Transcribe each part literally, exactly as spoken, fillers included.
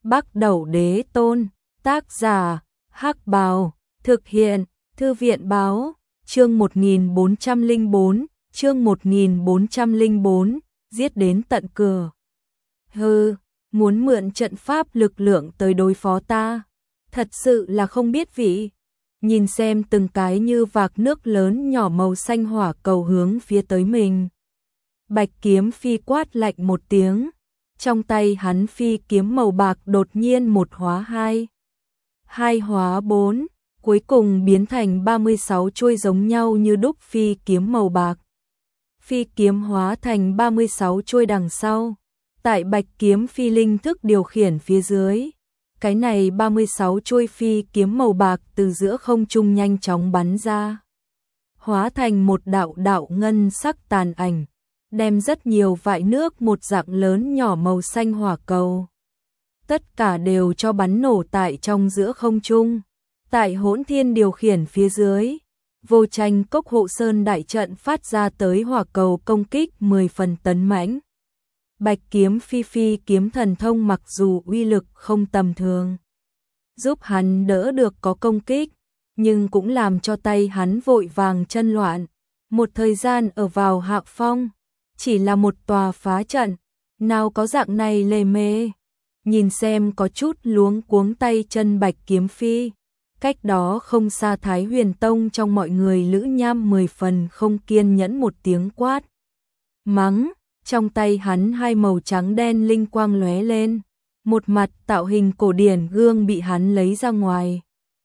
Bắc Đẩu Đế Tôn, tác giả, Hắc Bào, thực hiện, Thư viện báo, chương một nghìn bốn trăm lẻ bốn, chương một nghìn bốn trăm lẻ bốn, giết đến tận cửa. Hừ, muốn mượn trận pháp lực lượng tới đối phó ta, thật sự là không biết vị. Nhìn xem từng cái như vạc nước lớn nhỏ màu xanh hỏa cầu hướng phía tới mình. Bạch Kiếm Phi quát lạnh một tiếng, trong tay hắn phi kiếm màu bạc đột nhiên một hóa hai, hai hóa bốn, cuối cùng biến thành ba mươi sáu chuôi giống nhau như đúc phi kiếm màu bạc. Phi kiếm hóa thành ba mươi sáu chuôi đằng sau, tại Bạch Kiếm Phi linh thức điều khiển phía dưới. Cái này ba mươi sáu chuôi phi kiếm màu bạc từ giữa không trung nhanh chóng bắn ra, hóa thành một đạo đạo ngân sắc tàn ảnh, đem rất nhiều vại nước một dạng lớn nhỏ màu xanh hỏa cầu. Tất cả đều cho bắn nổ tại trong giữa không trung. Tại Hỗn Thiên điều khiển phía dưới, Vô Tranh Cốc hộ sơn đại trận phát ra tới hỏa cầu công kích mười phần tấn mãnh. Bạch Kiếm Phi phi kiếm thần thông mặc dù uy lực không tầm thường, giúp hắn đỡ được có công kích, nhưng cũng làm cho tay hắn vội vàng chân loạn. Một thời gian ở vào hạ phong, chỉ là một tòa phá trận, nào có dạng này lề mề. Nhìn xem có chút luống cuống tay chân Bạch Kiếm Phi, cách đó không xa Thái Huyền Tông trong mọi người Lữ Nham mười phần không kiên nhẫn một tiếng quát mắng, trong tay hắn hai màu trắng đen linh quang lóe lên, một mặt tạo hình cổ điển gương bị hắn lấy ra ngoài.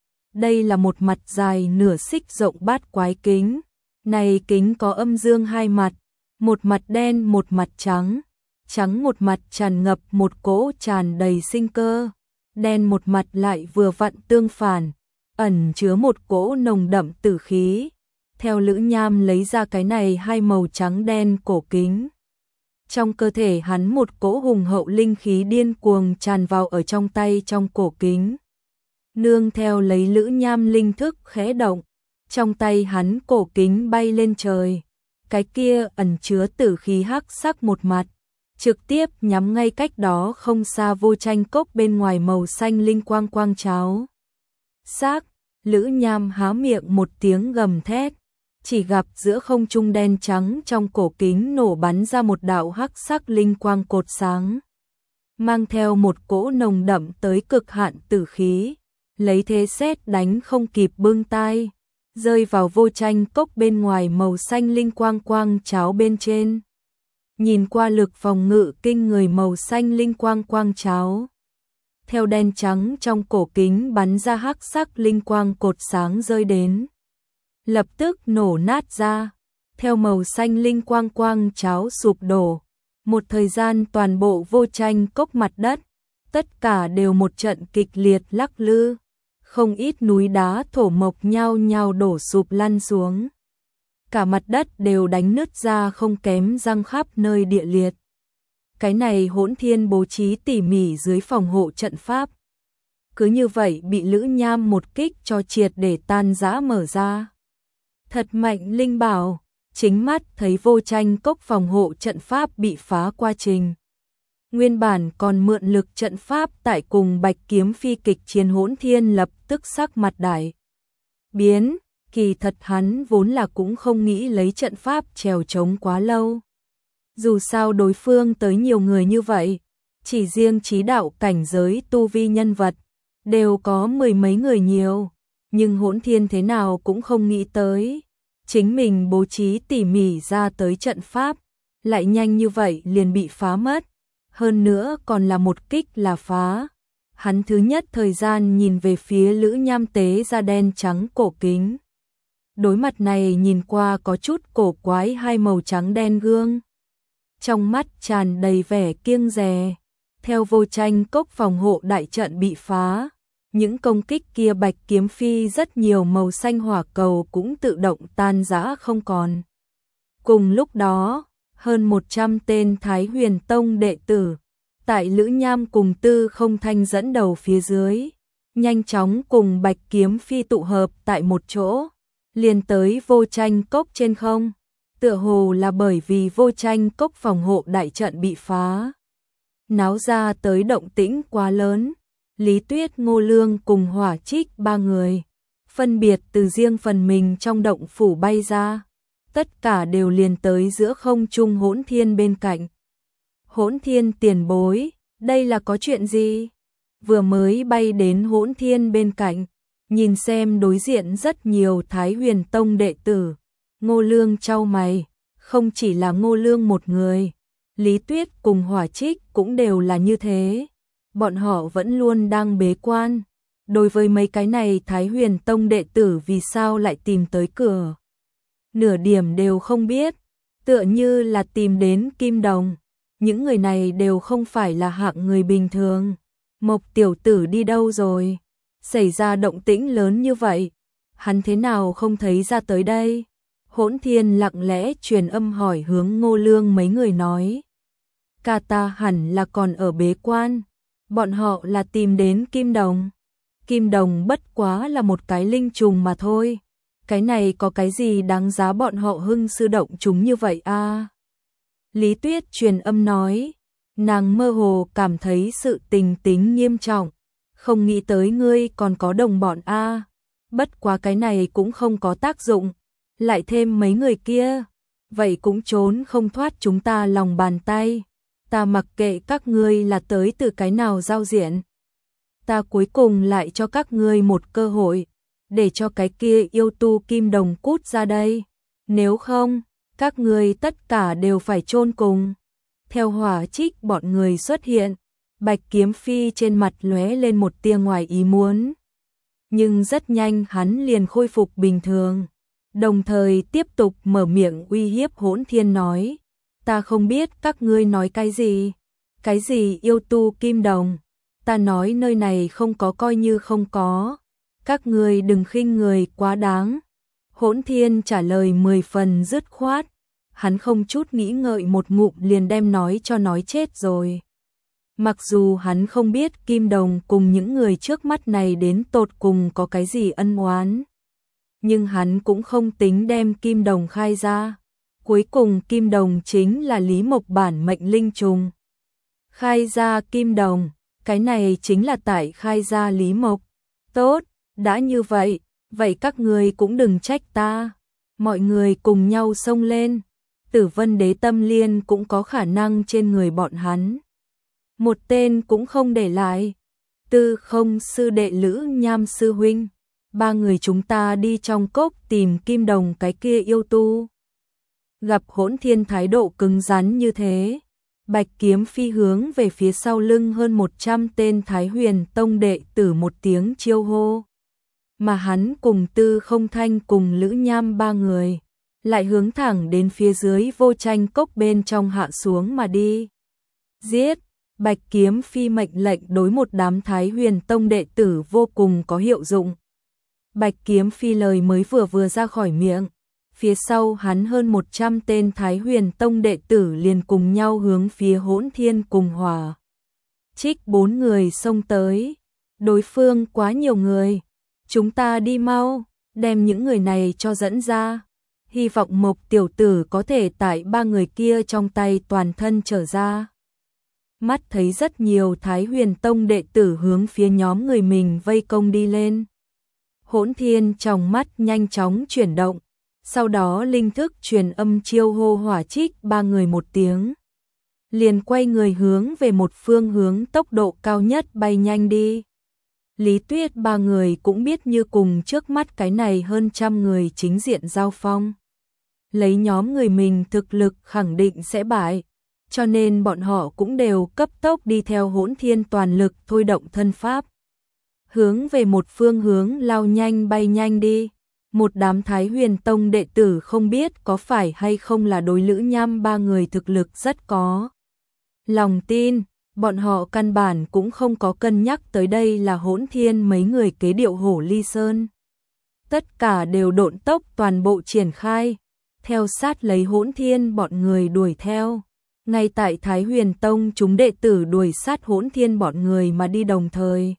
Đây là một mặt dài nửa xích rộng bát quái kính, này kính có âm dương hai mặt, một mặt đen một mặt trắng, trắng một mặt tràn ngập một cỗ tràn đầy sinh cơ, đen một mặt lại vừa vặn tương phản, ẩn chứa một cỗ nồng đậm tử khí. Theo Lữ Nham lấy ra cái này hai màu trắng đen cổ kính, trong cơ thể hắn một cỗ hùng hậu linh khí điên cuồng tràn vào ở trong tay trong cổ kính. Nương theo lấy Lữ Nham linh thức khẽ động, trong tay hắn cổ kính bay lên trời, cái kia ẩn chứa tử khí hắc sắc một mặt, trực tiếp nhắm ngay cách đó không xa Vô Tranh Cốc bên ngoài màu xanh linh quang quang cháo. Xác, Lữ Nham há miệng một tiếng gầm thét, chỉ gặp giữa không trung đen trắng trong cổ kính nổ bắn ra một đạo hắc sắc linh quang cột sáng, mang theo một cỗ nồng đậm tới cực hạn tử khí, lấy thế sét đánh không kịp bưng tai, rơi vào Vô Tranh Cốc bên ngoài màu xanh linh quang quang cháo bên trên. Nhìn qua lực phòng ngự kinh người màu xanh linh quang quang cháo, theo đen trắng trong cổ kính bắn ra hắc sắc linh quang cột sáng rơi đến, lập tức nổ nát ra, theo màu xanh linh quang quang cháo sụp đổ. Một thời gian toàn bộ Vô Tranh Cốc mặt đất, tất cả đều một trận kịch liệt lắc lư, không ít núi đá thổ mộc nhao nhao đổ sụp lăn xuống. Cả mặt đất đều đánh nứt ra không kém răng khắp nơi địa liệt. Cái này Hỗn Thiên bố trí tỉ mỉ dưới phòng hộ trận pháp, cứ như vậy bị Lữ Nham một kích cho triệt để tan rã mở ra. Thật mạnh linh bảo, chính mắt thấy Vô Tranh Cốc phòng hộ trận pháp bị phá qua trình. Nguyên bản còn mượn lực trận pháp tại cùng Bạch Kiếm Phi kịch chiến Hỗn Thiên lập tức sắc mặt đại biến, kỳ thật hắn vốn là cũng không nghĩ lấy trận pháp trèo trống quá lâu. Dù sao đối phương tới nhiều người như vậy, chỉ riêng chí đạo cảnh giới tu vi nhân vật, đều có mười mấy người nhiều, nhưng Hỗn Thiên thế nào cũng không nghĩ tới. Chính mình bố trí tỉ mỉ ra tới trận pháp, lại nhanh như vậy liền bị phá mất, hơn nữa còn là một kích là phá. Hắn thứ nhất thời gian nhìn về phía Lữ Nham tế ra đen trắng cổ kính. Đối mặt này nhìn qua có chút cổ quái hai màu trắng đen gương. Trong mắt tràn đầy vẻ kiêng dè, theo Vô Tranh Cốc phòng hộ đại trận bị phá, những công kích kia Bạch Kiếm Phi rất nhiều màu xanh hỏa cầu cũng tự động tan rã không còn. Cùng lúc đó, hơn một trăm tên Thái Huyền Tông đệ tử, tại Lữ Nham cùng Tư Không Thanh dẫn đầu phía dưới, nhanh chóng cùng Bạch Kiếm Phi tụ hợp tại một chỗ, liền tới Vô Tranh Cốc trên không. Tựa hồ là bởi vì Vô Tranh Cốc phòng hộ đại trận bị phá, náo ra tới động tĩnh quá lớn. Lý Tuyết, Ngô Lương cùng Hỏa Trích ba người, phân biệt từ riêng phần mình trong động phủ bay ra, tất cả đều liền tới giữa không trung Hỗn Thiên bên cạnh. Hỗn Thiên tiền bối, đây là có chuyện gì? Vừa mới bay đến Hỗn Thiên bên cạnh, nhìn xem đối diện rất nhiều Thái Huyền Tông đệ tử, Ngô Lương chau mày, không chỉ là Ngô Lương một người, Lý Tuyết cùng Hỏa Trích cũng đều là như thế. Bọn họ vẫn luôn đang bế quan. Đối với mấy cái này Thái Huyền Tông đệ tử vì sao lại tìm tới cửa, nửa điểm đều không biết, tựa như là tìm đến Kim Đồng. Những người này đều không phải là hạng người bình thường. Mộc tiểu tử đi đâu rồi? Xảy ra động tĩnh lớn như vậy, hắn thế nào không thấy ra tới đây? Hỗn Thiên lặng lẽ truyền âm hỏi hướng Ngô Lương mấy người nói. Cả ta hẳn là còn ở bế quan, bọn họ là tìm đến Kim Đồng. Kim Đồng bất quá là một cái linh trùng mà thôi, cái này có cái gì đáng giá bọn họ hưng sư động chúng như vậy a? À? Lý Tuyết truyền âm nói, nàng mơ hồ cảm thấy sự tình tính nghiêm trọng, không nghĩ tới ngươi còn có đồng bọn a. À? Bất quá cái này cũng không có tác dụng, lại thêm mấy người kia, vậy cũng trốn không thoát chúng ta lòng bàn tay. Ta mặc kệ các ngươi là tới từ cái nào giao diện, ta cuối cùng lại cho các ngươi một cơ hội, để cho cái kia yêu tu Kim Đồng cút ra đây, nếu không, các ngươi tất cả đều phải chôn cùng. Theo Hỏa Trích bọn người xuất hiện, Bạch Kiếm Phi trên mặt lóe lên một tia ngoài ý muốn, nhưng rất nhanh hắn liền khôi phục bình thường, đồng thời tiếp tục mở miệng uy hiếp Hỗn Thiên nói, ta không biết các ngươi nói cái gì, cái gì yêu tu Kim Đồng, ta nói nơi này không có coi như không có, các ngươi đừng khinh người quá đáng. Hỗn Thiên trả lời mười phần dứt khoát, hắn không chút nghĩ ngợi một ngụm liền đem nói cho nói chết rồi. Mặc dù hắn không biết Kim Đồng cùng những người trước mắt này đến tột cùng có cái gì ân oán, nhưng hắn cũng không tính đem Kim Đồng khai ra. Cuối cùng Kim Đồng chính là Lý Mộc bản mệnh linh trùng. Khai ra Kim Đồng, cái này chính là tại khai ra Lý Mộc. Tốt, đã như vậy, vậy các người cũng đừng trách ta. Mọi người cùng nhau xông lên. Tử Vân Đế Tâm Liên cũng có khả năng trên người bọn hắn. Một tên cũng không để lại. Tư Không sư đệ Lữ Nham sư huynh, ba người chúng ta đi trong cốc tìm Kim Đồng cái kia yêu tu. Gặp Hỗn Thiên thái độ cứng rắn như thế, Bạch Kiếm Phi hướng về phía sau lưng hơn một trăm tên Thái Huyền Tông đệ tử một tiếng chiêu hô. Mà hắn cùng Tư Không Thanh cùng Lữ Nham ba người, lại hướng thẳng đến phía dưới Vô Tranh cốc bên trong hạ xuống mà đi. Giết! Bạch Kiếm Phi mệnh lệnh đối một đám Thái Huyền Tông đệ tử vô cùng có hiệu dụng. Bạch Kiếm Phi lời mới vừa vừa ra khỏi miệng, phía sau hắn hơn một trăm tên Thái Huyền Tông đệ tử liền cùng nhau hướng phía Hỗn Thiên cùng Hỏa Trích bốn người xông tới. Đối phương quá nhiều người, chúng ta đi mau, đem những người này cho dẫn ra. Hy vọng Mộc tiểu tử có thể tại ba người kia trong tay toàn thân trở ra. Mắt thấy rất nhiều Thái Huyền Tông đệ tử hướng phía nhóm người mình vây công đi lên. Hỗn Thiên trong mắt nhanh chóng chuyển động, sau đó linh thức truyền âm chiêu hô Hỏa Trích ba người một tiếng, liền quay người hướng về một phương hướng tốc độ cao nhất bay nhanh đi. Lý Tuyết ba người cũng biết như cùng trước mắt cái này hơn trăm người chính diện giao phong, lấy nhóm người mình thực lực khẳng định sẽ bại, cho nên bọn họ cũng đều cấp tốc đi theo Hỗn Thiên toàn lực thôi động thân pháp, hướng về một phương hướng lao nhanh bay nhanh đi. Một đám Thái Huyền Tông đệ tử không biết có phải hay không là đối Lữ Nham ba người thực lực rất có lòng tin, bọn họ căn bản cũng không có cân nhắc tới đây là Hỗn Thiên mấy người kế điệu Hổ Ly Sơn. Tất cả đều độn tốc toàn bộ triển khai, theo sát lấy Hỗn Thiên bọn người đuổi theo. Ngay tại Thái Huyền Tông chúng đệ tử đuổi sát Hỗn Thiên bọn người mà đi đồng thời,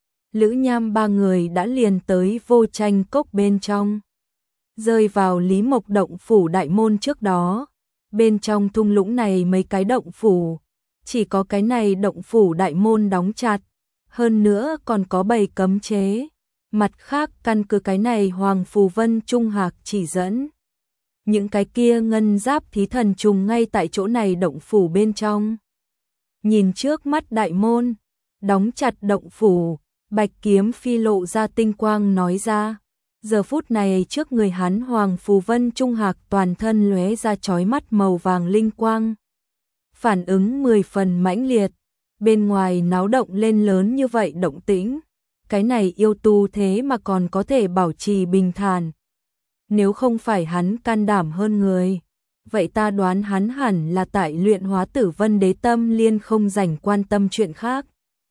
Lữ Nham ba người đã liền tới Vô Tranh cốc bên trong, rơi vào Lý Mộc động phủ đại môn trước đó. Bên trong thung lũng này mấy cái động phủ, Chỉ có cái này động phủ đại môn đóng chặt, hơn nữa còn có bầy cấm chế. Mặt khác căn cứ cái này Hoàng Phù Vân Trung Hạc chỉ dẫn. Những cái kia ngân giáp thí thần trùng ngay tại chỗ này động phủ bên trong. Nhìn trước mắt đại môn, đóng chặt động phủ, Bạch Kiếm Phi lộ ra tinh quang nói ra. Giờ phút này trước người hắn Hoàng Phù Vân Trung Hạc toàn thân lóe ra chói mắt màu vàng linh quang. Phản ứng mười phần mãnh liệt, bên ngoài náo động lên lớn như vậy động tĩnh. Cái này yêu tu thế mà còn có thể bảo trì bình thản. Nếu không phải hắn can đảm hơn người, vậy ta đoán hắn hẳn là tại luyện hóa Tử Vân Đế Tâm Liên không rảnh quan tâm chuyện khác.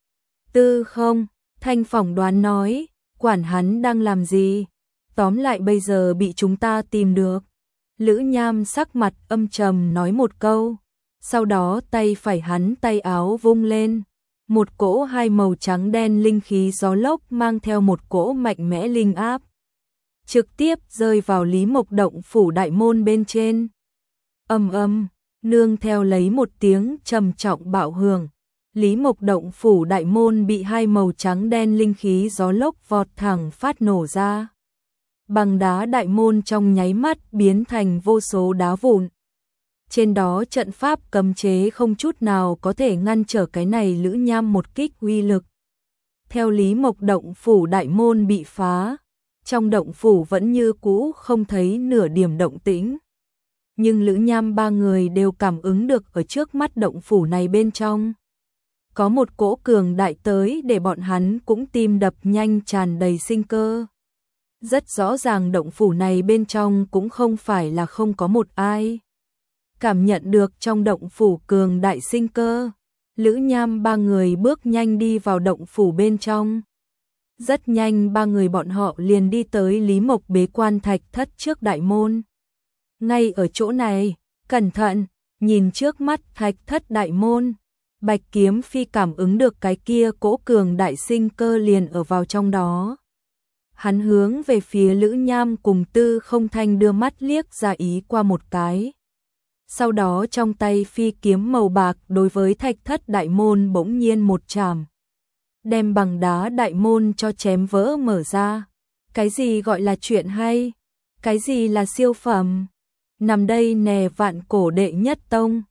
Tư không, Thanh phỏng đoán nói, quản hắn đang làm gì? Tóm lại bây giờ bị chúng ta tìm được. Lữ Nham sắc mặt âm trầm nói một câu, sau đó tay phải hắn tay áo vung lên. Một cỗ hai màu trắng đen linh khí gió lốc mang theo một cỗ mạnh mẽ linh áp. Trực tiếp rơi vào Lý Mộc động phủ đại môn bên trên. Ầm ầm, nương theo lấy một tiếng trầm trọng bạo hưởng. Lý Mộc động phủ đại môn bị hai màu trắng đen linh khí gió lốc vọt thẳng phát nổ ra. Bằng đá đại môn trong nháy mắt biến thành vô số đá vụn. Trên đó trận pháp cấm chế không chút nào có thể ngăn trở cái này Lữ Nham một kích uy lực. Theo Lý Mộc động phủ đại môn bị phá, trong động phủ vẫn như cũ không thấy nửa điểm động tĩnh. Nhưng Lữ Nham ba người đều cảm ứng được ở trước mắt động phủ này bên trong. Có một cỗ cường đại tới để bọn hắn cũng tim đập nhanh tràn đầy sinh cơ. Rất rõ ràng động phủ này bên trong cũng không phải là không có một ai. Cảm nhận được trong động phủ cường đại sinh cơ, Lữ Nham ba người bước nhanh đi vào động phủ bên trong. Rất nhanh ba người bọn họ liền đi tới Lý Mộc bế quan thạch thất trước đại môn. Ngay ở chỗ này, cẩn thận, nhìn trước mắt thạch thất đại môn, Bạch Kiếm Phi cảm ứng được cái kia cỗ cường đại sinh cơ liền ở vào trong đó. Hắn hướng về phía Lữ Nham cùng Tư Không Thanh đưa mắt liếc ra ý qua một cái. Sau đó trong tay phi kiếm màu bạc đối với thạch thất đại môn bỗng nhiên một chạm. Đem bằng đá đại môn cho chém vỡ mở ra. Cái gì gọi là chuyện hay? Cái gì là siêu phẩm? Nằm đây nè vạn cổ đệ nhất tông.